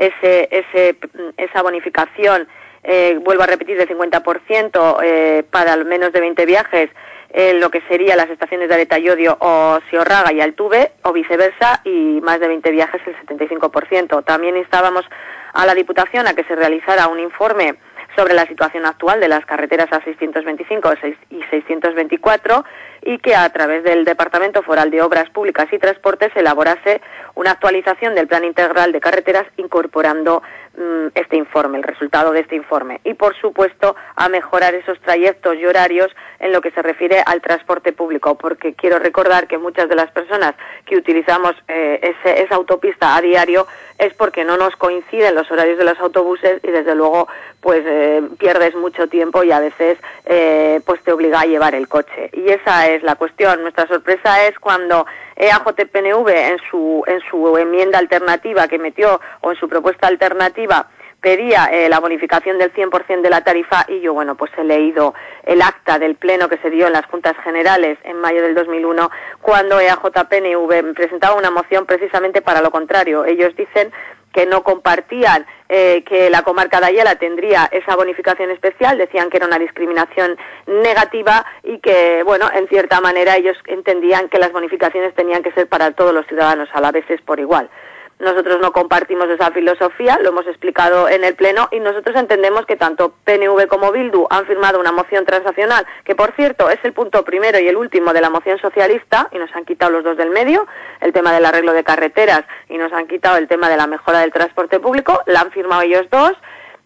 esa bonificación, vuelvo a repetir, del 50% para menos de 20 viajes, lo que serían las estaciones de Areta, Llodio o Siorraga y Altuve, o viceversa, y más de 20 viajes el 75%. También instábamos a la Diputación a que se realizara un informe sobre la situación actual de las carreteras A625 y 624 y que a través del Departamento Foral de Obras Públicas y Transportes se elaborase una actualización del Plan Integral de Carreteras incorporando este informe, el resultado de este informe, y por supuesto a mejorar esos trayectos y horarios en lo que se refiere al transporte público, porque quiero recordar que muchas de las personas que utilizamos esa autopista a diario es porque no nos coinciden los horarios de los autobuses y desde luego pues pierdes mucho tiempo y a veces pues te obliga a llevar el coche, y esa es la cuestión. Nuestra sorpresa es cuando EAJ-PNV en su enmienda alternativa que metió, o en su propuesta alternativa, pedía la bonificación del 100% de la tarifa, y yo, pues he leído el acta del pleno que se dio en las Juntas Generales en mayo del 2001, cuando EAJ-PNV presentaba una moción precisamente para lo contrario. Ellos dicen que no compartían que la comarca de Ayala tendría esa bonificación especial, decían que era una discriminación negativa y que, en cierta manera ellos entendían que las bonificaciones tenían que ser para todos los ciudadanos alaveses por igual. Nosotros no compartimos esa filosofía, lo hemos explicado en el Pleno, y nosotros entendemos que tanto PNV como Bildu han firmado una moción transaccional, que por cierto es el punto primero y el último de la moción socialista, y nos han quitado los dos del medio, el tema del arreglo de carreteras, y nos han quitado el tema de la mejora del transporte público, la han firmado ellos dos,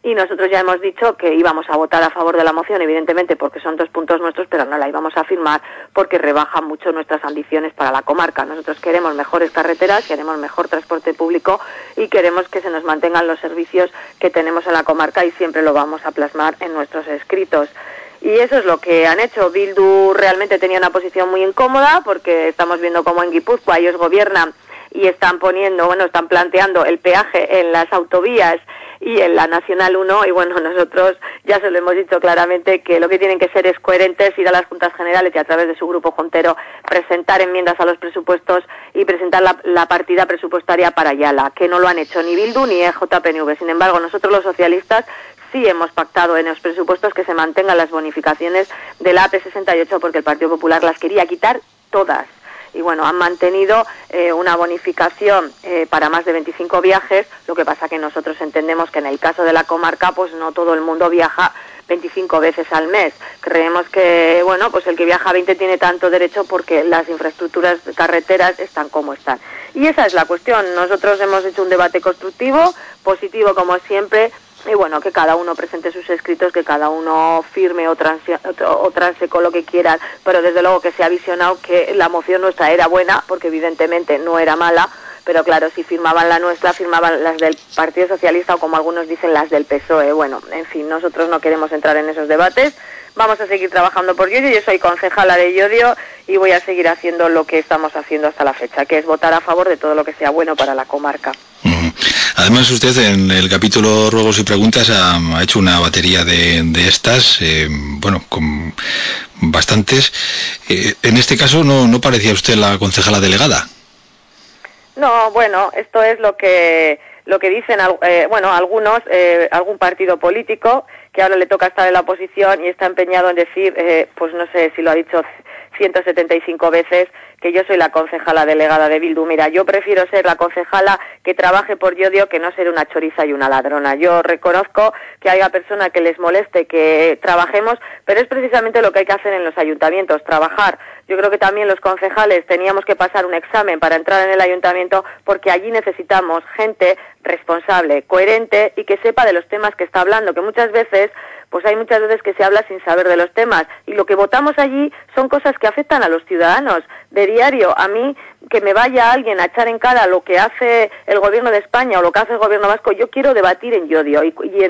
y nosotros ya hemos dicho que íbamos a votar a favor de la moción, evidentemente porque son 2 puntos nuestros, pero no la íbamos a firmar porque rebaja mucho nuestras ambiciones para la comarca. Nosotros queremos mejores carreteras, queremos mejor transporte público y queremos que se nos mantengan los servicios que tenemos en la comarca, y siempre lo vamos a plasmar en nuestros escritos. Y eso es lo que han hecho. Bildu realmente tenía una posición muy incómoda porque estamos viendo cómo en Guipúzcoa ellos gobiernan y están planteando el peaje en las autovías y en la Nacional 1, y bueno, nosotros ya se lo hemos dicho claramente que lo que tienen que ser es coherentes, ir a las Juntas Generales y a través de su grupo juntero presentar enmiendas a los presupuestos y presentar la partida presupuestaria para Ayala, que no lo han hecho ni Bildu ni EJPNV. Sin embargo, nosotros los socialistas sí hemos pactado en los presupuestos que se mantengan las bonificaciones de la AP68 porque el Partido Popular las quería quitar todas. Y bueno, han mantenido una bonificación para más de 25 viajes, lo que pasa que nosotros entendemos que en el caso de la comarca pues no todo el mundo viaja 25 veces al mes. Creemos que, bueno, pues el que viaja 20 tiene tanto derecho porque las infraestructuras carreteras están como están. Y esa es la cuestión. Nosotros hemos hecho un debate constructivo, positivo como siempre, y bueno, que cada uno presente sus escritos, que cada uno firme o transe con lo que quiera, pero desde luego que se ha visionado que la moción nuestra era buena, porque evidentemente no era mala, pero claro, si firmaban la nuestra, firmaban las del Partido Socialista o como algunos dicen las del PSOE. Bueno, en fin, nosotros no queremos entrar en esos debates, vamos a seguir trabajando por Llodio. Yo soy concejala de Llodio y voy a seguir haciendo lo que estamos haciendo hasta la fecha, que es votar a favor de todo lo que sea bueno para la comarca. Además, usted en el capítulo Ruegos y Preguntas ha hecho una batería de estas, con bastantes. En este caso no parecía usted la concejala delegada. No, bueno, esto es lo que dicen, algunos, algún partido político que ahora le toca estar en la oposición y está empeñado en decir, pues no sé si lo ha dicho 175 veces, que yo soy la concejala delegada de Bildu. Mira, yo prefiero ser la concejala que trabaje por Llodio que no ser una choriza y una ladrona. Yo reconozco que haya personas que les moleste que trabajemos, pero es precisamente lo que hay que hacer en los ayuntamientos, trabajar. Yo creo que también los concejales teníamos que pasar un examen para entrar en el ayuntamiento porque allí necesitamos gente responsable, coherente y que sepa de los temas que está hablando, que muchas veces que se habla sin saber de los temas y lo que votamos allí son cosas que afectan a los ciudadanos de diario. A mí que me vaya alguien a echar en cara lo que hace el gobierno de España o lo que hace el gobierno vasco, yo quiero debatir en Llodio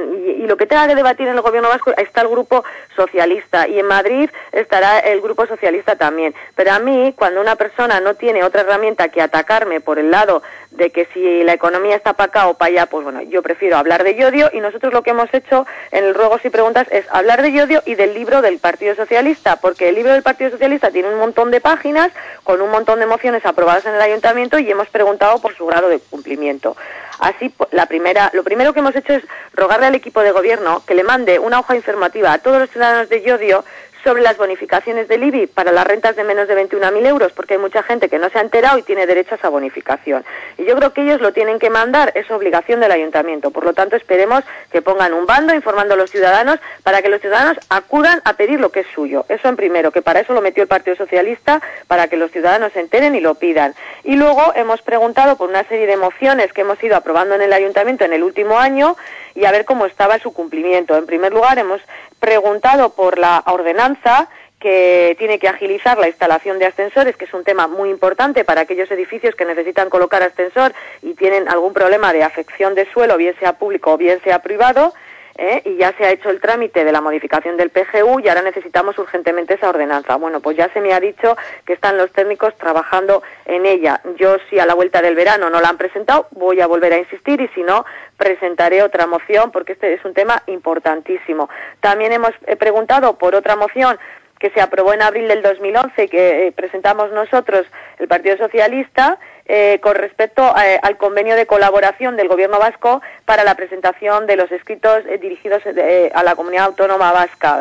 y lo que tenga que debatir en el gobierno vasco está el grupo socialista y en Madrid estará el grupo socialista también, pero a mí cuando una persona no tiene otra herramienta que atacarme por el lado de que si la economía está para acá o para allá, pues bueno, yo prefiero hablar de Llodio y nosotros lo que hemos hecho en el Ruegos y Preguntas es hablar de Llodio y del libro del Partido Socialista, porque el libro del Partido Socialista tiene un montón de páginas con un montón de mociones aprobadas en el ayuntamiento y hemos preguntado por su grado de cumplimiento. Así, lo primero que hemos hecho es rogarle al equipo de gobierno que le mande una hoja informativa a todos los ciudadanos de Llodio sobre las bonificaciones del IBI para las rentas de menos de 21.000 euros, porque hay mucha gente que no se ha enterado y tiene derecho a esa bonificación. Y yo creo que ellos lo tienen que mandar, es obligación del ayuntamiento. Por lo tanto, esperemos que pongan un bando informando a los ciudadanos para que los ciudadanos acudan a pedir lo que es suyo. Eso en primero, que para eso lo metió el Partido Socialista, para que los ciudadanos se enteren y lo pidan. Y luego hemos preguntado por una serie de mociones que hemos ido aprobando en el ayuntamiento en el último año y a ver cómo estaba su cumplimiento. En primer lugar, hemos preguntado por la ordenanza que tiene que agilizar la instalación de ascensores, que es un tema muy importante para aquellos edificios que necesitan colocar ascensor y tienen algún problema de afección de suelo, bien sea público o bien sea privado, y ya se ha hecho el trámite de la modificación del PGU y ahora necesitamos urgentemente esa ordenanza. Bueno, pues ya se me ha dicho que están los técnicos trabajando en ella. Yo, si a la vuelta del verano no la han presentado, voy a volver a insistir y si no, presentaré otra moción porque este es un tema importantísimo. También hemos preguntado por otra moción que se aprobó en abril del 2011, que presentamos nosotros, el Partido Socialista, con respecto al convenio de colaboración del Gobierno vasco para la presentación de los escritos dirigidos a la comunidad autónoma vasca.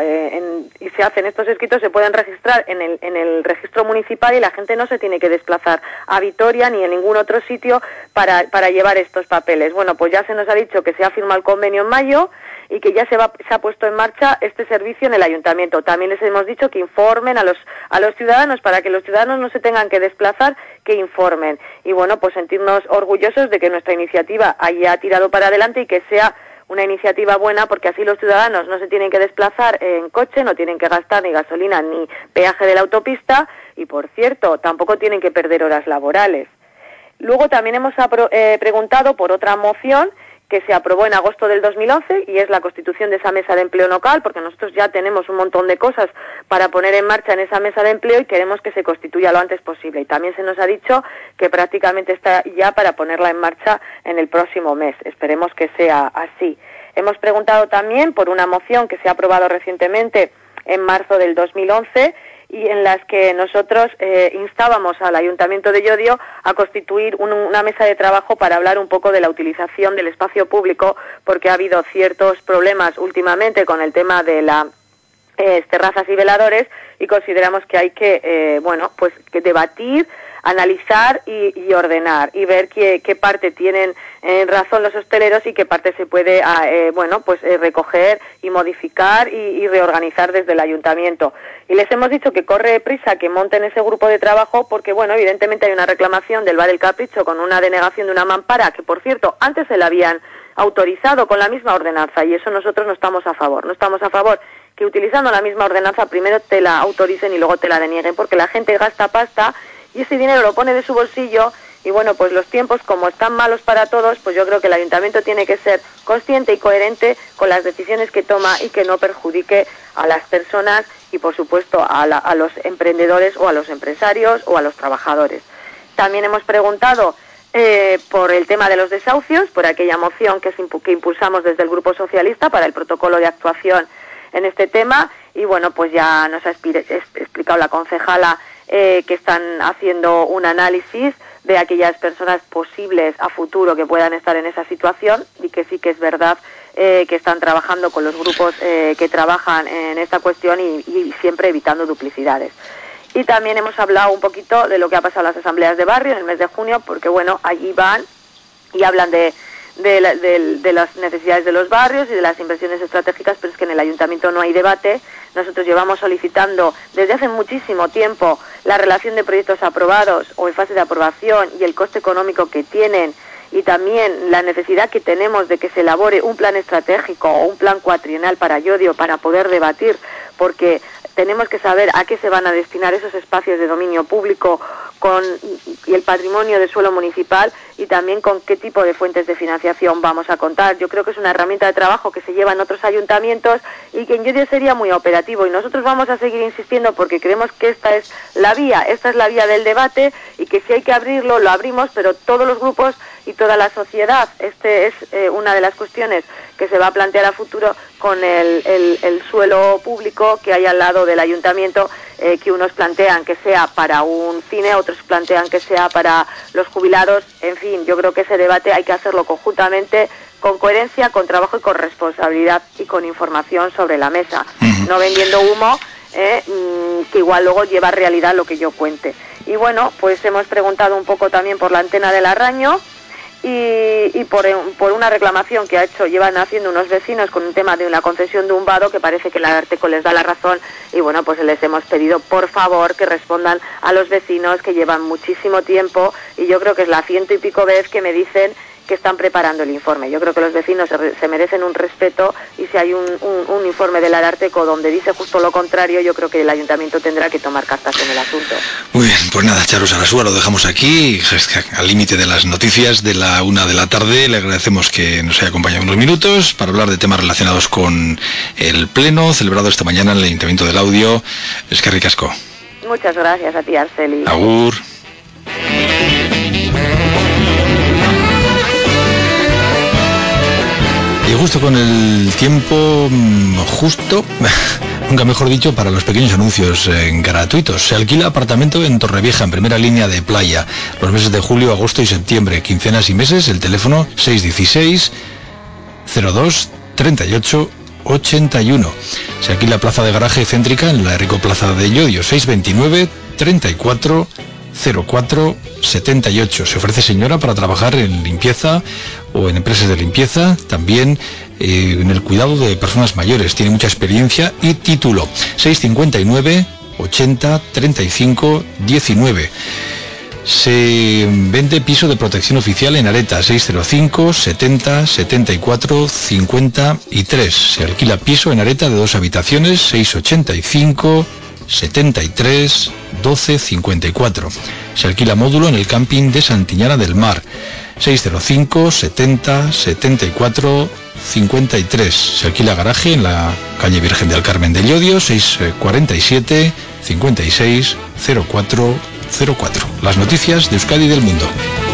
Y se hacen estos escritos, se pueden registrar en el registro municipal y la gente no se tiene que desplazar a Vitoria ni en ningún otro sitio para llevar estos papeles. Bueno, pues ya se nos ha dicho que se ha firmado el convenio en mayo y que ya se ha puesto en marcha este servicio en el ayuntamiento. También les hemos dicho que informen a los ciudadanos para que los ciudadanos no se tengan que desplazar, que informen. Y bueno, pues sentirnos orgullosos de que nuestra iniciativa haya tirado para adelante y que sea una iniciativa buena, porque así los ciudadanos no se tienen que desplazar en coche, no tienen que gastar ni gasolina ni peaje de la autopista y, por cierto, tampoco tienen que perder horas laborales. Luego también hemos preguntado por otra moción que se aprobó en agosto del 2011 y es la constitución de esa mesa de empleo local, porque nosotros ya tenemos un montón de cosas para poner en marcha en esa mesa de empleo y queremos que se constituya lo antes posible. Y también se nos ha dicho que prácticamente está ya para ponerla en marcha en el próximo mes. Esperemos que sea así. Hemos preguntado también por una moción que se ha aprobado recientemente en marzo del 2011 y en las que nosotros instábamos al Ayuntamiento de Llodio a constituir una mesa de trabajo para hablar un poco de la utilización del espacio público, porque ha habido ciertos problemas últimamente con el tema de las terrazas y veladores y consideramos que hay que, que debatir, analizar y ordenar y ver qué parte tienen razón los hosteleros y qué parte se puede recoger y modificar y reorganizar desde el ayuntamiento. Y les hemos dicho que corre prisa que monten ese grupo de trabajo porque, evidentemente hay una reclamación del Bar El Capricho con una denegación de una mampara que, por cierto, antes se la habían autorizado con la misma ordenanza y eso nosotros no estamos a favor. No estamos a favor que utilizando la misma ordenanza primero te la autoricen y luego te la denieguen, porque la gente gasta pasta y ese dinero lo pone de su bolsillo y pues los tiempos como están malos para todos, pues yo creo que el ayuntamiento tiene que ser consciente y coherente con las decisiones que toma y que no perjudique a las personas y por supuesto a los emprendedores o a los empresarios o a los trabajadores. También hemos preguntado por el tema de los desahucios, por aquella moción que impulsamos desde el Grupo Socialista para el protocolo de actuación en este tema y pues ya nos ha explicado la concejala que están haciendo un análisis de aquellas personas posibles a futuro que puedan estar en esa situación y que sí que es verdad que están trabajando con los grupos que trabajan en esta cuestión y siempre evitando duplicidades. Y también hemos hablado un poquito de lo que ha pasado en las asambleas de barrio en el mes de junio, porque allí van y hablan de las necesidades de los barrios y de las inversiones estratégicas, pero es que en el ayuntamiento no hay debate. Nosotros llevamos solicitando desde hace muchísimo tiempo la relación de proyectos aprobados o en fase de aprobación y el coste económico que tienen y también la necesidad que tenemos de que se elabore un plan estratégico o un plan cuatrienal para Llodio para poder debatir, porque tenemos que saber a qué se van a destinar esos espacios de dominio público y el patrimonio de suelo municipal y también con qué tipo de fuentes de financiación vamos a contar. Yo creo que es una herramienta de trabajo que se lleva en otros ayuntamientos y que en Llodio sería muy operativo y nosotros vamos a seguir insistiendo porque creemos que esta es la vía del debate y que si hay que abrirlo, lo abrimos, pero todos los grupos y toda la sociedad. Este es una de las cuestiones que se va a plantear a futuro con el suelo público que hay al lado del ayuntamiento, que unos plantean que sea para un cine, otros plantean que sea para los jubilados. En fin, yo creo que ese debate hay que hacerlo conjuntamente, con coherencia, con trabajo y con responsabilidad y con información sobre la mesa, no vendiendo humo que igual luego lleva a realidad lo que yo cuente. Y pues hemos preguntado un poco también por la antena del Arraño y por una reclamación que llevan haciendo unos vecinos con un tema de una concesión de un vado que parece que el Ararteko les da la razón y pues les hemos pedido por favor que respondan a los vecinos que llevan muchísimo tiempo y yo creo que es la 100 y pico vez que me dicen que están preparando el informe. Yo creo que los vecinos se merecen un respeto y si hay un informe del Ararteko donde dice justo lo contrario, yo creo que el ayuntamiento tendrá que tomar cartas en el asunto. Muy bien, pues nada, Charo Sarasúa, lo dejamos aquí, al límite de las noticias de la 1 de la tarde. Le agradecemos que nos haya acompañado unos minutos para hablar de temas relacionados con el pleno celebrado esta mañana en el Ayuntamiento del Laudio. Eskerrik asko. Muchas gracias a ti, Arceli. Agur. Y justo con el tiempo justo, nunca mejor dicho, para los pequeños anuncios gratuitos. Se alquila apartamento en Torrevieja, en primera línea de playa, los meses de julio, agosto y septiembre, quincenas y meses. El teléfono 616 02 38 81. Se alquila plaza de garaje céntrica en la Rico Plaza de Llodio, 629 34 04 78. Se ofrece señora para trabajar en limpieza o en empresas de limpieza, también en el cuidado de personas mayores. Tiene mucha experiencia y título. 659 80 35 19. Se vende piso de protección oficial en Areta, 605 70 74 53. Se alquila piso en Areta de 2 habitaciones, 685 73 12 54. Se alquila módulo en el camping de Santiñana del Mar, 605 70 74 53. Se alquila garaje en la calle Virgen del Carmen de Llodio, 647 56 04 04. Las noticias de Euskadi y del mundo.